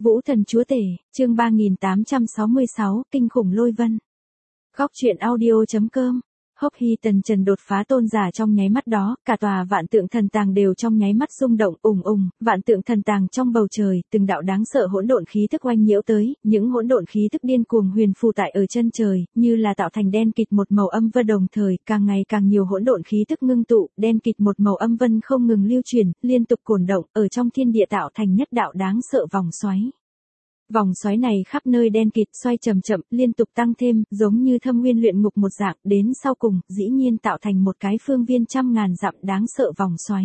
Vũ thần chúa tể, chương 3866, kinh khủng lôi vân. Góc truyện audio.com. Hốc Hi Tần Trần đột phá tôn giả trong nháy mắt đó, cả tòa vạn tượng thần tàng đều trong nháy mắt rung động, vạn tượng thần tàng trong bầu trời, từng đạo đáng sợ hỗn độn khí tức oanh nhiễu tới, những hỗn độn khí tức điên cuồng huyền phù tại ở chân trời, như là tạo thành đen kịt một màu âm vân, đồng thời, càng ngày càng nhiều hỗn độn khí tức ngưng tụ, đen kịt một màu âm vân không ngừng lưu chuyển, liên tục cuồn động, ở trong thiên địa tạo thành nhất đạo đáng sợ vòng xoáy. Vòng xoáy này khắp nơi đen kịt, xoay chậm chậm, liên tục tăng thêm, giống như thâm nguyên luyện ngục một dạng, đến sau cùng, dĩ nhiên tạo thành một cái phương viên trăm ngàn dặm đáng sợ vòng xoáy.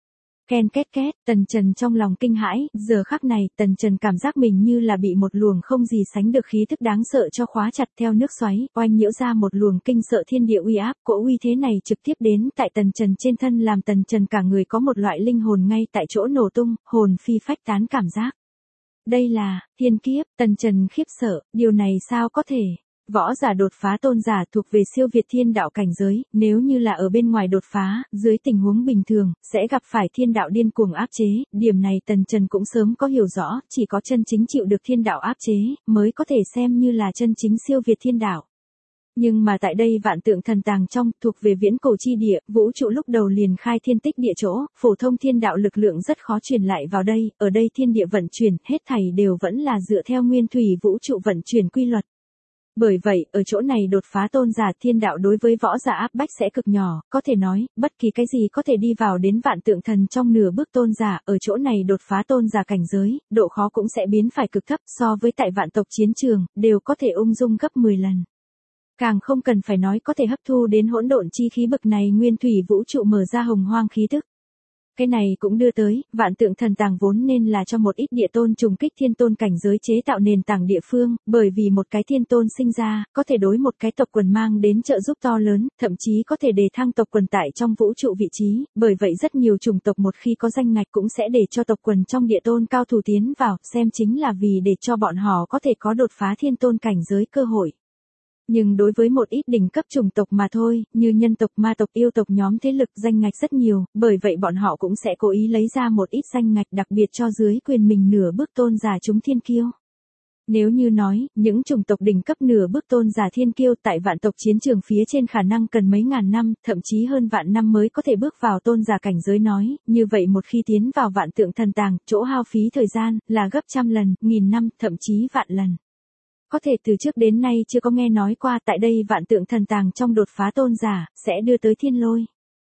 Ken két két, Tần Trần trong lòng kinh hãi, giờ khắc này, Tần Trần cảm giác mình như là bị một luồng không gì sánh được khí tức đáng sợ cho khóa chặt theo nước xoáy, oanh nhiễu ra một luồng kinh sợ thiên địa uy áp, cỗ uy thế này trực tiếp đến tại Tần Trần trên thân, làm Tần Trần cả người có một loại linh hồn ngay tại chỗ nổ tung, hồn phi phách tán cảm giác. Đây là, thiên kiếp, Tần Trần khiếp sợ, điều này sao có thể? Võ giả đột phá tôn giả thuộc về siêu việt thiên đạo cảnh giới, nếu như là ở bên ngoài đột phá, dưới tình huống bình thường, sẽ gặp phải thiên đạo điên cuồng áp chế, điểm này Tần Trần cũng sớm có hiểu rõ, chỉ có chân chính chịu được thiên đạo áp chế, mới có thể xem như là chân chính siêu việt thiên đạo. Nhưng mà tại đây vạn tượng thần tàng trong, thuộc về viễn cổ chi địa, vũ trụ lúc đầu liền khai thiên tích địa chỗ, phổ thông thiên đạo lực lượng rất khó truyền lại vào đây, ở đây thiên địa vận chuyển, hết thảy đều vẫn là dựa theo nguyên thủy vũ trụ vận chuyển quy luật. Bởi vậy, ở chỗ này đột phá tôn giả thiên đạo đối với võ giả áp bách sẽ cực nhỏ, có thể nói, bất kỳ cái gì có thể đi vào đến vạn tượng thần trong nửa bước tôn giả, ở chỗ này đột phá tôn giả cảnh giới, độ khó cũng sẽ biến phải cực thấp so với tại vạn tộc chiến trường, đều có thể ung dung gấp 10 lần. Càng không cần phải nói có thể hấp thu đến hỗn độn chi khí bậc này nguyên thủy vũ trụ mở ra hồng hoang khí tức. Cái này cũng đưa tới, vạn tượng thần tàng vốn nên là cho một ít địa tôn trùng kích thiên tôn cảnh giới chế tạo nền tảng địa phương, bởi vì một cái thiên tôn sinh ra, có thể đối một cái tộc quần mang đến trợ giúp to lớn, thậm chí có thể đề thăng tộc quần tại trong vũ trụ vị trí, bởi vậy rất nhiều chủng tộc một khi có danh ngạch cũng sẽ để cho tộc quần trong địa tôn cao thủ tiến vào, xem chính là vì để cho bọn họ có thể có đột phá thiên tôn cảnh giới cơ hội. Nhưng đối với một ít đỉnh cấp chủng tộc mà thôi, như nhân tộc, ma tộc, yêu tộc nhóm thế lực danh ngạch rất nhiều, bởi vậy bọn họ cũng sẽ cố ý lấy ra một ít danh ngạch đặc biệt cho dưới quyền mình nửa bước tôn giả chúng thiên kiêu. Nếu như nói, những chủng tộc đỉnh cấp nửa bước tôn giả thiên kiêu tại vạn tộc chiến trường phía trên khả năng cần mấy ngàn năm, thậm chí hơn vạn năm mới có thể bước vào tôn giả cảnh giới nói, như vậy một khi tiến vào vạn tượng thần tàng, chỗ hao phí thời gian, là gấp trăm lần, nghìn năm, thậm chí vạn lần. Có thể từ trước đến nay chưa có nghe nói qua tại đây vạn tượng thần tàng trong đột phá tôn giả, sẽ đưa tới thiên lôi.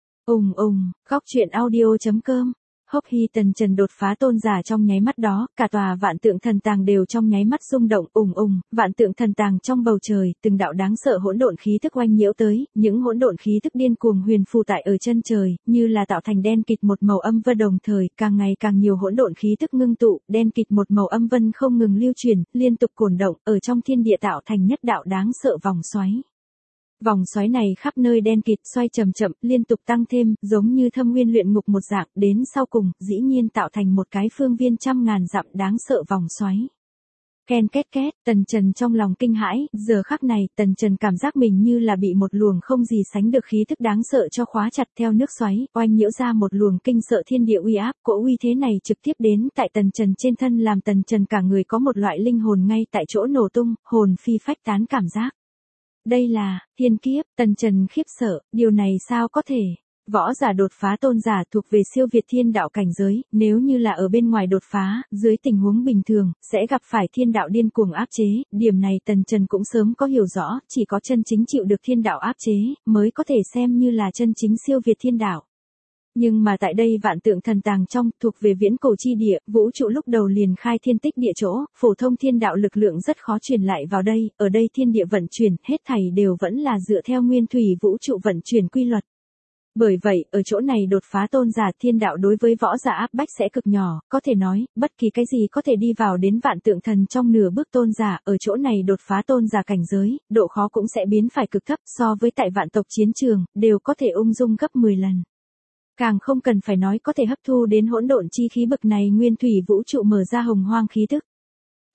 Góc truyện audio.com. Hốc Hi Tần Trần đột phá tôn giả trong nháy mắt đó, cả tòa vạn tượng thần tàng đều trong nháy mắt rung động, vạn tượng thần tàng trong bầu trời, từng đạo đáng sợ hỗn độn khí tức oanh nhiễu tới, những hỗn độn khí tức điên cuồng huyền phù tại ở chân trời, như là tạo thành đen kịt một màu âm vân, đồng thời, càng ngày càng nhiều hỗn độn khí tức ngưng tụ, đen kịt một màu âm vân không ngừng lưu chuyển, liên tục cuồn động, ở trong thiên địa tạo thành nhất đạo đáng sợ vòng xoáy. Vòng xoáy này khắp nơi đen kịt, xoay chậm chậm, liên tục tăng thêm, giống như thâm nguyên luyện ngục một dạng, đến sau cùng, dĩ nhiên tạo thành một cái phương viên trăm ngàn dặm đáng sợ vòng xoáy. Ken két két, Tần Trần trong lòng kinh hãi, giờ khắc này, Tần Trần cảm giác mình như là bị một luồng không gì sánh được khí tức đáng sợ cho khóa chặt theo nước xoáy, oanh nhiễu ra một luồng kinh sợ thiên địa uy áp, cỗ uy thế này trực tiếp đến tại Tần Trần trên thân, làm Tần Trần cả người có một loại linh hồn ngay tại chỗ nổ tung, hồn phi phách tán cảm giác. Đây là, thiên kiếp, Tần Trần khiếp sợ, điều này sao có thể? Võ giả đột phá tôn giả thuộc về siêu việt thiên đạo cảnh giới, nếu như là ở bên ngoài đột phá, dưới tình huống bình thường, sẽ gặp phải thiên đạo điên cuồng áp chế, điểm này Tần Trần cũng sớm có hiểu rõ, chỉ có chân chính chịu được thiên đạo áp chế, mới có thể xem như là chân chính siêu việt thiên đạo. Nhưng mà tại đây vạn tượng thần tàng trong, thuộc về viễn cổ chi địa, vũ trụ lúc đầu liền khai thiên tích địa chỗ, phổ thông thiên đạo lực lượng rất khó truyền lại vào đây, ở đây thiên địa vận chuyển, hết thảy đều vẫn là dựa theo nguyên thủy vũ trụ vận chuyển quy luật. Bởi vậy, ở chỗ này đột phá tôn giả thiên đạo đối với võ giả áp bách sẽ cực nhỏ, có thể nói, bất kỳ cái gì có thể đi vào đến vạn tượng thần trong nửa bước tôn giả, ở chỗ này đột phá tôn giả cảnh giới, độ khó cũng sẽ biến phải cực thấp so với tại vạn tộc chiến trường, đều có thể ung dung gấp 10 lần. Càng không cần phải nói có thể hấp thu đến hỗn độn chi khí bậc này nguyên thủy vũ trụ mở ra hồng hoang khí tức.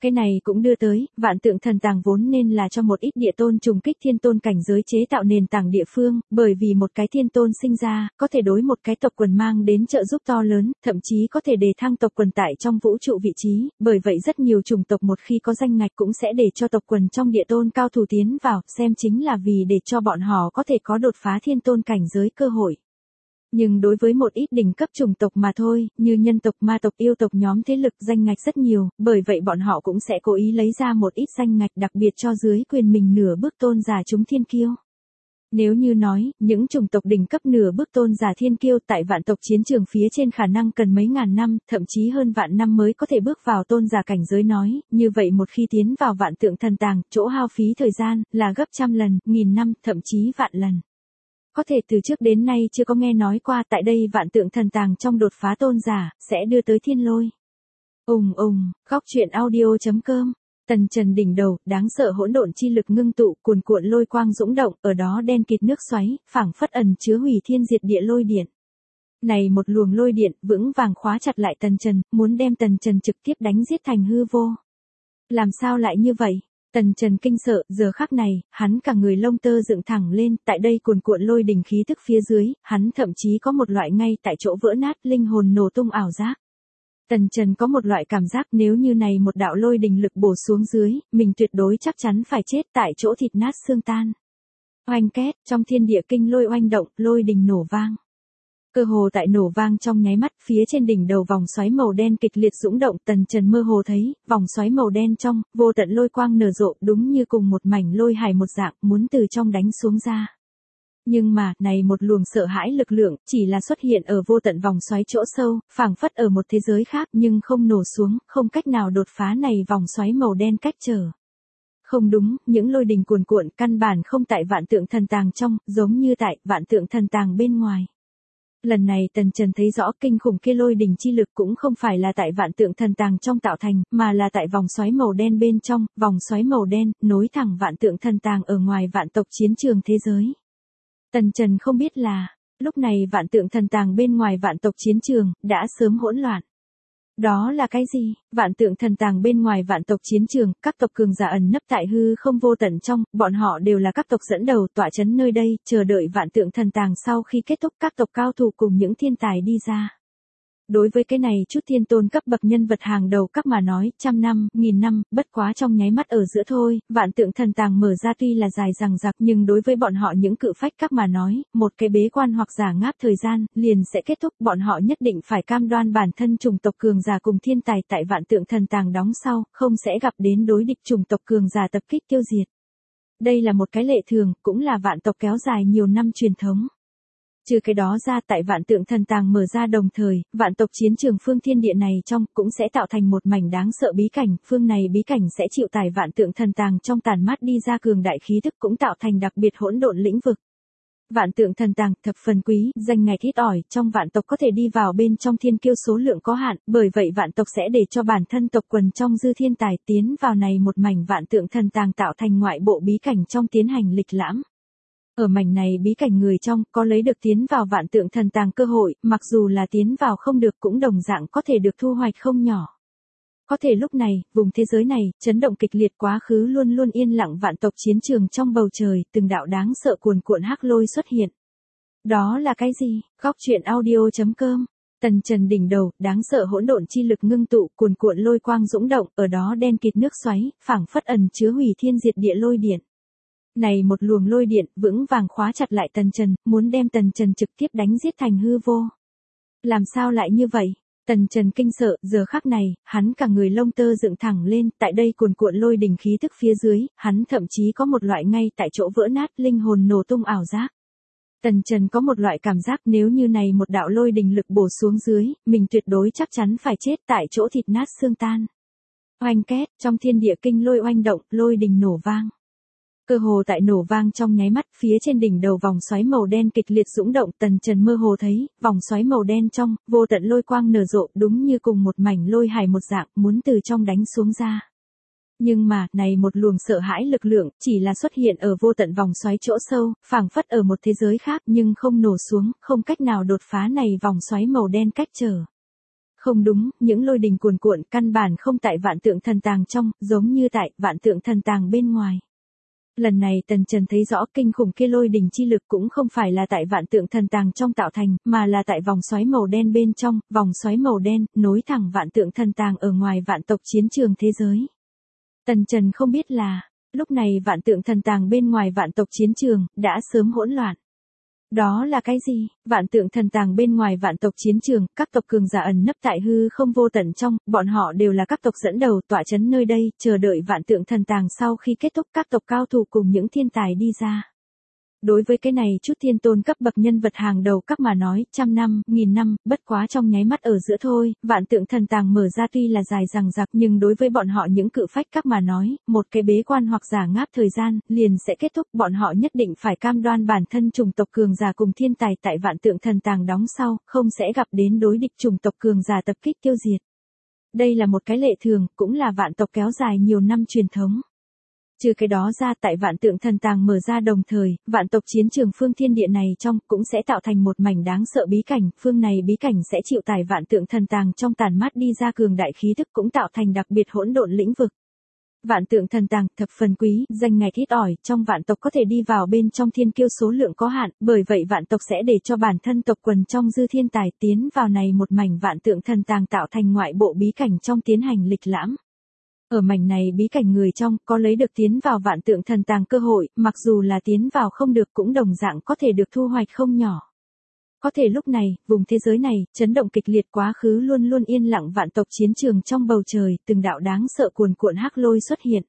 Cái này cũng đưa tới, vạn tượng thần tàng vốn nên là cho một ít địa tôn trùng kích thiên tôn cảnh giới chế tạo nền tảng địa phương, bởi vì một cái thiên tôn sinh ra, có thể đối một cái tộc quần mang đến trợ giúp to lớn, thậm chí có thể đề thăng tộc quần tại trong vũ trụ vị trí, bởi vậy rất nhiều chủng tộc một khi có danh ngạch cũng sẽ để cho tộc quần trong địa tôn cao thủ tiến vào, xem chính là vì để cho bọn họ có thể có đột phá thiên tôn cảnh giới cơ hội. Nhưng đối với một ít đỉnh cấp chủng tộc mà thôi, như nhân tộc, ma tộc, yêu tộc nhóm thế lực danh ngạch rất nhiều, bởi vậy bọn họ cũng sẽ cố ý lấy ra một ít danh ngạch đặc biệt cho dưới quyền mình nửa bước tôn giả chúng thiên kiêu. Nếu như nói, những chủng tộc đỉnh cấp nửa bước tôn giả thiên kiêu tại vạn tộc chiến trường phía trên khả năng cần mấy ngàn năm, thậm chí hơn vạn năm mới có thể bước vào tôn giả cảnh giới nói, như vậy một khi tiến vào vạn tượng thần tàng, chỗ hao phí thời gian, là gấp trăm lần, nghìn năm, thậm chí vạn lần. Có thể từ trước đến nay chưa có nghe nói qua tại đây vạn tượng thần tàng trong đột phá tôn giả, sẽ đưa tới thiên lôi. Góc truyện audio.com. Tần Trần đỉnh đầu, đáng sợ hỗn độn chi lực ngưng tụ, cuồn cuộn lôi quang dũng động, ở đó đen kịt nước xoáy, phảng phất ẩn chứa hủy thiên diệt địa lôi điện. Này một luồng lôi điện, vững vàng khóa chặt lại Tần Trần, muốn đem Tần Trần trực tiếp đánh giết thành hư vô. Làm sao lại như vậy? Tần Trần kinh sợ, giờ khắc này, hắn cả người lông tơ dựng thẳng lên, tại đây cuồn cuộn lôi đỉnh khí tức phía dưới, hắn thậm chí có một loại ngay tại chỗ vỡ nát, linh hồn nổ tung ảo giác. Tần Trần có một loại cảm giác nếu như này một đạo lôi đỉnh lực bổ xuống dưới, mình tuyệt đối chắc chắn phải chết tại chỗ thịt nát xương tan. Oanh két, trong thiên địa kinh lôi oanh động, lôi đỉnh nổ vang. Cơ hồ tại nổ vang trong nháy mắt, phía trên đỉnh đầu vòng xoáy màu đen kịch liệt dũng động, Tần Trần mơ hồ thấy, vòng xoáy màu đen trong, vô tận lôi quang nở rộ, đúng như cùng một mảnh lôi hải một dạng, muốn từ trong đánh xuống ra. Nhưng mà, này một luồng sợ hãi lực lượng, chỉ là xuất hiện ở vô tận vòng xoáy chỗ sâu, phảng phất ở một thế giới khác nhưng không nổ xuống, không cách nào đột phá này vòng xoáy màu đen cách trở. Không đúng, những lôi đình cuồn cuộn căn bản không tại vạn tượng thần tàng trong, giống như tại vạn tượng thần tàng bên ngoài. Lần này Tần Trần thấy rõ kinh khủng kia lôi đỉnh chi lực cũng không phải là tại vạn tượng thần tàng trong tạo thành, mà là tại vòng xoáy màu đen bên trong, vòng xoáy màu đen, nối thẳng vạn tượng thần tàng ở ngoài vạn tộc chiến trường thế giới. Tần Trần không biết là, lúc này vạn tượng thần tàng bên ngoài vạn tộc chiến trường, đã sớm hỗn loạn. Đó là cái gì? Vạn tượng thần tàng bên ngoài vạn tộc chiến trường, các tộc cường giả ẩn nấp tại hư không vô tận trong, bọn họ đều là các tộc dẫn đầu tọa chấn nơi đây, chờ đợi vạn tượng thần tàng sau khi kết thúc các tộc cao thủ cùng những thiên tài đi ra. Đối với cái này chút thiên tôn cấp bậc nhân vật hàng đầu cấp mà nói, trăm năm, nghìn năm, bất quá trong nháy mắt ở giữa thôi, vạn tượng thần tàng mở ra tuy là dài dằng dặc nhưng đối với bọn họ những cự phách cấp mà nói, một cái bế quan hoặc giả ngáp thời gian, liền sẽ kết thúc, bọn họ nhất định phải cam đoan bản thân chủng tộc cường giả cùng thiên tài tại vạn tượng thần tàng đóng sau, không sẽ gặp đến đối địch chủng tộc cường giả tập kích tiêu diệt. Đây là một cái lệ thường, cũng là vạn tộc kéo dài nhiều năm truyền thống. Trừ cái đó ra tại vạn tượng thần tàng mở ra đồng thời, vạn tộc chiến trường phương thiên địa này trong cũng sẽ tạo thành một mảnh đáng sợ bí cảnh, phương này bí cảnh sẽ chịu tải vạn tượng thần tàng trong tản mát đi ra cường đại khí thức cũng tạo thành đặc biệt hỗn độn lĩnh vực. Vạn tượng thần tàng thập phần quý, danh ngạch ít ỏi, trong vạn tộc có thể đi vào bên trong thiên kiêu số lượng có hạn, bởi vậy vạn tộc sẽ để cho bản thân tộc quần trong dư thiên tài tiến vào này một mảnh vạn tượng thần tàng tạo thành ngoại bộ bí cảnh trong tiến hành lịch lãm. Ở mảnh này bí cảnh người trong có lấy được tiến vào vạn tượng thần tàng cơ hội, mặc dù là tiến vào không được cũng đồng dạng có thể được thu hoạch không nhỏ. Có thể lúc này, vùng thế giới này, chấn động kịch liệt quá khứ luôn luôn yên lặng vạn tộc chiến trường trong bầu trời, từng đạo đáng sợ cuồn cuộn hắc lôi xuất hiện. Đó là cái gì? Góc truyện audio.com. Tần Trần đỉnh đầu, đáng sợ hỗn độn chi lực ngưng tụ, cuồn cuộn lôi quang dũng động, ở đó đen kịt nước xoáy, phảng phất ẩn chứa hủy thiên diệt địa lôi điện. Này một luồng lôi điện, vững vàng khóa chặt lại Tần Trần, muốn đem Tần Trần trực tiếp đánh giết thành hư vô. Làm sao lại như vậy? Tần Trần kinh sợ, giờ khắc này, hắn cả người lông tơ dựng thẳng lên, tại đây cuồn cuộn lôi đỉnh khí tức phía dưới, hắn thậm chí có một loại ngay tại chỗ vỡ nát, linh hồn nổ tung ảo giác. Tần Trần có một loại cảm giác nếu như này một đạo lôi đỉnh lực bổ xuống dưới, mình tuyệt đối chắc chắn phải chết tại chỗ thịt nát xương tan. Oanh két, trong thiên địa kinh lôi oanh động, lôi đỉnh nổ vang. Cơ hồ tại nổ vang trong nháy mắt, phía trên đỉnh đầu vòng xoáy màu đen kịch liệt dũng động, Tần Trần mơ hồ thấy, vòng xoáy màu đen trong, vô tận lôi quang nở rộ, đúng như cùng một mảnh lôi hải một dạng, muốn từ trong đánh xuống ra. Nhưng mà, này một luồng sợ hãi lực lượng, chỉ là xuất hiện ở vô tận vòng xoáy chỗ sâu, phảng phất ở một thế giới khác nhưng không nổ xuống, không cách nào đột phá này vòng xoáy màu đen cách trở. Không đúng, những lôi đình cuồn cuộn căn bản không tại vạn tượng thần tàng trong, giống như tại vạn tượng thần tàng bên ngoài. Lần này Tần Trần thấy rõ kinh khủng kia lôi đình chi lực cũng không phải là tại vạn tượng thần tàng trong tạo thành, mà là tại vòng xoáy màu đen bên trong, vòng xoáy màu đen, nối thẳng vạn tượng thần tàng ở ngoài vạn tộc chiến trường thế giới. Tần Trần không biết là, lúc này vạn tượng thần tàng bên ngoài vạn tộc chiến trường, đã sớm hỗn loạn. Đó là cái gì? Vạn tượng thần tàng bên ngoài vạn tộc chiến trường, các tộc cường giả ẩn nấp tại hư không vô tận trong, bọn họ đều là các tộc dẫn đầu tọa chấn nơi đây, chờ đợi vạn tượng thần tàng sau khi kết thúc các tộc cao thủ cùng những thiên tài đi ra. Đối với cái này chút thiên tôn cấp bậc nhân vật hàng đầu các mà nói, 100 năm, 1000 năm, bất quá trong nháy mắt ở giữa thôi, vạn tượng thần tàng mở ra tuy là dài dằng dặc nhưng đối với bọn họ những cự phách các mà nói, một cái bế quan hoặc giả ngáp thời gian, liền sẽ kết thúc, bọn họ nhất định phải cam đoan bản thân chủng tộc cường giả cùng thiên tài tại vạn tượng thần tàng đóng sau, không sẽ gặp đến đối địch chủng tộc cường giả tập kích tiêu diệt. Đây là một cái lệ thường, cũng là vạn tộc kéo dài nhiều năm truyền thống. Trừ cái đó ra tại vạn tượng thần tàng mở ra đồng thời, vạn tộc chiến trường phương thiên địa này trong cũng sẽ tạo thành một mảnh đáng sợ bí cảnh, phương này bí cảnh sẽ chịu tải vạn tượng thần tàng trong tàn mát đi ra cường đại khí thức cũng tạo thành đặc biệt hỗn độn lĩnh vực. Vạn tượng thần tàng thập phần quý, danh ngạch ít ỏi, trong vạn tộc có thể đi vào bên trong thiên kiêu số lượng có hạn, bởi vậy vạn tộc sẽ để cho bản thân tộc quần trong dư thiên tài tiến vào này một mảnh vạn tượng thần tàng tạo thành ngoại bộ bí cảnh trong tiến hành lịch lãm. Ở mảnh này bí cảnh người trong có lấy được tiến vào vạn tượng thần tàng cơ hội, mặc dù là tiến vào không được cũng đồng dạng có thể được thu hoạch không nhỏ. Có thể lúc này, vùng thế giới này, chấn động kịch liệt quá khứ luôn luôn yên lặng vạn tộc chiến trường trong bầu trời, từng đạo đáng sợ cuồn cuộn hắc lôi xuất hiện.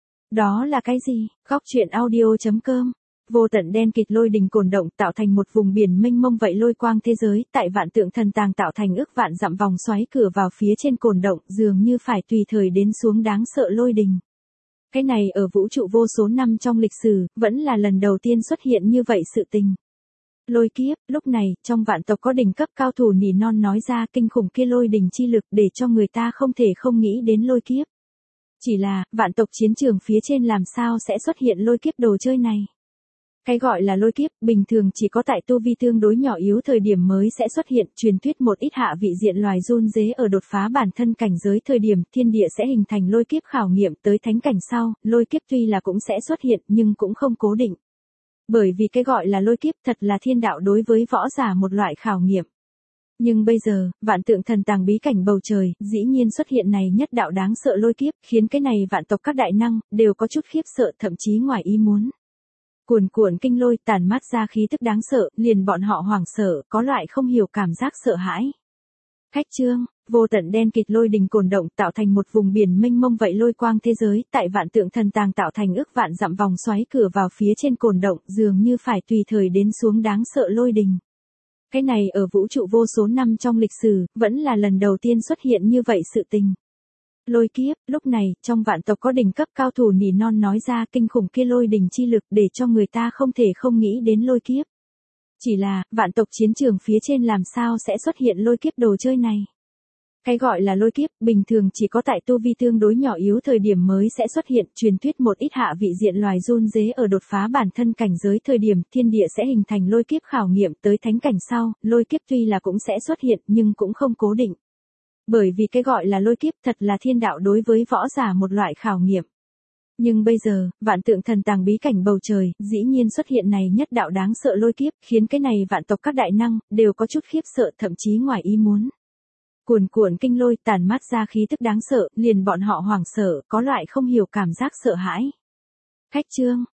Đó là cái gì? Góc truyện audio.com. Vô tận đen kịt lôi đình cồn động tạo thành một vùng biển mênh mông vậy lôi quang thế giới, tại vạn tượng thần tàng tạo thành ức vạn dặm vòng xoáy cửa vào phía trên cồn động, dường như phải tùy thời đến xuống đáng sợ lôi đình. Cái này ở vũ trụ vô số năm trong lịch sử, vẫn là lần đầu tiên xuất hiện như vậy sự tình. Lôi kiếp, lúc này, trong vạn tộc có đỉnh cấp cao thủ nỉ non nói ra kinh khủng kia lôi đình chi lực để cho người ta không thể không nghĩ đến lôi kiếp. Chỉ là, vạn tộc chiến trường phía trên làm sao sẽ xuất hiện lôi kiếp đồ chơi này. Cái gọi là lôi kiếp, bình thường chỉ có tại tu vi tương đối nhỏ yếu thời điểm mới sẽ xuất hiện, truyền thuyết một ít hạ vị diện loài run rế ở đột phá bản thân cảnh giới thời điểm thiên địa sẽ hình thành lôi kiếp khảo nghiệm tới thánh cảnh sau, lôi kiếp tuy là cũng sẽ xuất hiện nhưng cũng không cố định. Bởi vì cái gọi là lôi kiếp thật là thiên đạo đối với võ giả một loại khảo nghiệm. Nhưng bây giờ, vạn tượng thần tàng bí cảnh bầu trời, dĩ nhiên xuất hiện này nhất đạo đáng sợ lôi kiếp, khiến cái này vạn tộc các đại năng, đều có chút khiếp sợ thậm chí ngoài ý muốn. Cuồn cuộn kinh lôi tàn mát ra khí tức đáng sợ, liền bọn họ hoảng sợ, có loại không hiểu cảm giác sợ hãi. Khách chương, vô tận đen kịt lôi đình cồn động tạo thành một vùng biển mênh mông vậy lôi quang thế giới, tại vạn tượng thần tàng tạo thành ức vạn dặm vòng xoáy cửa vào phía trên cồn động, dường như phải tùy thời đến xuống đáng sợ lôi đình. Cái này ở vũ trụ vô số năm trong lịch sử, vẫn là lần đầu tiên xuất hiện như vậy sự tình. Lôi kiếp, lúc này, trong vạn tộc có đỉnh cấp cao thủ nỉ non nói ra kinh khủng kia lôi đình chi lực để cho người ta không thể không nghĩ đến lôi kiếp. Chỉ là, vạn tộc chiến trường phía trên làm sao sẽ xuất hiện lôi kiếp đồ chơi này. Cái gọi là lôi kiếp, bình thường chỉ có tại tu vi tương đối nhỏ yếu thời điểm mới sẽ xuất hiện, truyền thuyết một ít hạ vị diện loài run rế ở đột phá bản thân cảnh giới thời điểm thiên địa sẽ hình thành lôi kiếp khảo nghiệm tới thánh cảnh sau, lôi kiếp tuy là cũng sẽ xuất hiện nhưng cũng không cố định. Bởi vì cái gọi là lôi kiếp thật là thiên đạo đối với võ giả một loại khảo nghiệm. Nhưng bây giờ, vạn tượng thần tàng bí cảnh bầu trời, dĩ nhiên xuất hiện này nhất đạo đáng sợ lôi kiếp, khiến cái này vạn tộc các đại năng, đều có chút khiếp sợ thậm chí ngoài ý muốn. Cuồn cuộn kinh lôi tàn mát ra khí tức đáng sợ, liền bọn họ hoảng sợ, có loại không hiểu cảm giác sợ hãi. Khách chương,